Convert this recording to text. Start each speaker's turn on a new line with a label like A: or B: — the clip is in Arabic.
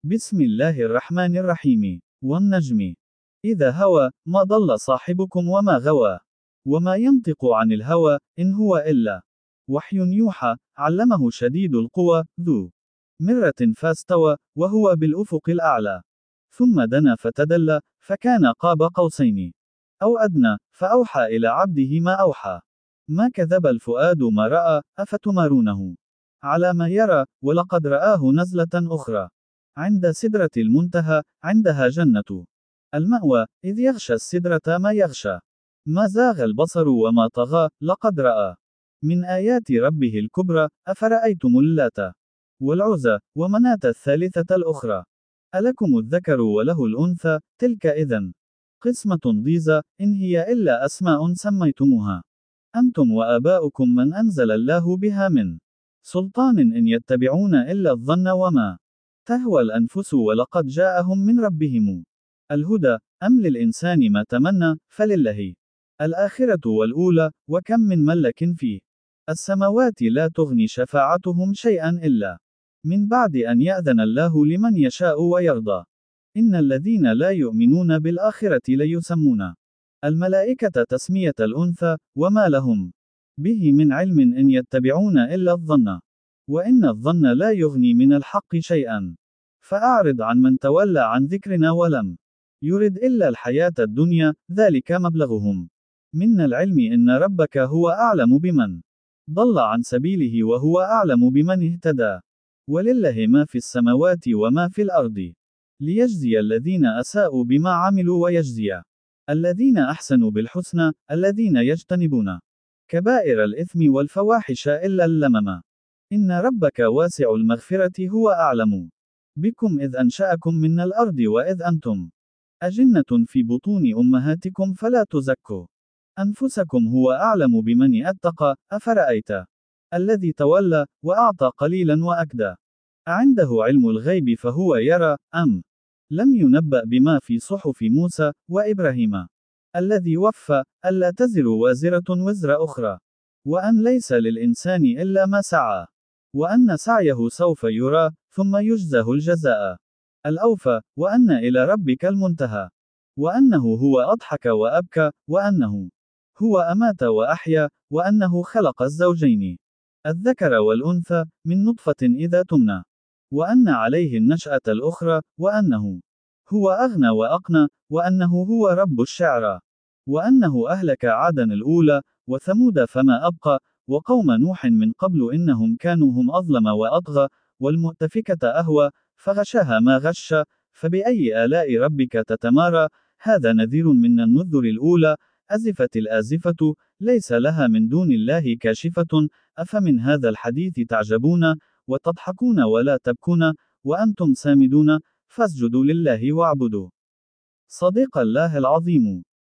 A: بسم الله الرحمن الرحيم. والنجم إذا هوى ما ضل صاحبكم وما غوى، وما ينطق عن الهوى إن هو إلا وحي يوحى. علمه شديد القوى ذو مرة فاستوى وهو بالأفق الأعلى، ثم دنا فتدلى فكان قاب قوسين أو أدنى فأوحى إلى عبده ما أوحى. ما كذب الفؤاد ما رأى أفتمارونه على ما يرى، ولقد رآه نزلة أخرى عند سدرة المنتهى، عندها جنة المأوى، إذ يغشى السدرة ما يغشى. ما زاغ البصر وما طغى، لقد رأى من آيات ربه الكبرى. أفرأيتم اللات والعزى ومناة الثالثة الأخرى، ألكم الذكر وله الأنثى، تلك إذن قسمة ضيزى، إن هي إلا أسماء سميتموها أنتم وآباؤكم من أنزل الله بها من سلطان إن يتبعون إلا الظن وما تهوى الأنفس، ولقد جاءهم من ربهم الهدى. أم للإنسان ما تمنى، فلله الآخرة والأولى. وكم من ملك في السماوات لا تغني شفاعتهم شيئا إلا من بعد أن يأذن الله لمن يشاء ويرضى. إن الذين لا يؤمنون بالآخرة ليسمون الملائكة تسمية الأنثى، وما لهم به من علم إن يتبعون إلا الظن، وإن الظن لا يغني من الحق شيئا. فأعرض عن من تولى عن ذكرنا ولم يرد إلا الحياة الدنيا، ذلك مبلغهم من العلم إن ربك هو أعلم بمن ضل عن سبيله وهو أعلم بمن اهتدى. ولله ما في السماوات وما في الأرض، ليجزي الذين أساءوا بما عملوا ويجزي الذين أحسنوا بالحسنى، الذين يجتنبون كبائر الإثم والفواحش إلا اللمم. إن ربك واسع المغفرة، هو أعلم بكم إذ أنشأكم من الأرض وإذ أنتم أجنة في بطون أمهاتكم فلا تزكوا أنفسكم، هو أعلم بمن أتقى. أفرأيت الذي تولى وأعطى قليلا وأكدى، أعنده علم الغيب فهو يرى، أم لم ينبأ بما في صحف موسى وإبراهيم الذي وفى ألا تزر وازرة وزر أخرى، وأن ليس للإنسان إلا ما سعى، وأن سعيه سوف يرى ثم يجزاه الجزاء الأوفى، وأن إلى ربك المنتهى، وأنه هو أضحك وأبكى، وأنه هو أمات وأحيا، وأنه خلق الزوجين الذكر والأنثى من نطفة إذا تمنى، وأن عليه النشأة الأخرى، وأنه هو أغنى وأقنى، وأنه هو رب الشعرى، وأنه أهلك عادا الأولى وثمود فما أبقى، وقوم نوح من قبل إنهم كانوا هم أظلم وأطغى، والمؤتفكة أهوى فغشاها ما غش. فبأي آلاء ربك تتمارى، هذا نذير من النذر الأولى. أزفت الآزفة، ليس لها من دون الله كاشفة. أفمن هذا الحديث تعجبون وتضحكون ولا تبكون وأنتم سامدون، فاسجدوا لله واعبدوا. صدق الله العظيم.